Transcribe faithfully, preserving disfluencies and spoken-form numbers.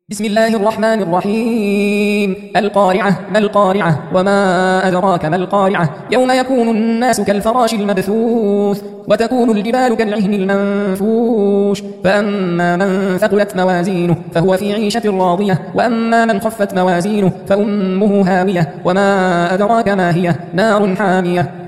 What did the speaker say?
بسم الله الرحمن الرحيم. القارعة ما القارعة وما أدراك ما القارعة يوم يكون الناس كالفراش المبثوث وتكون الجبال كالعهن المنفوش فأما من ثقلت موازينه فهو في عيشة راضية وأما من خفت موازينه فأمه هاوية وما أدراك ما هي نار حامية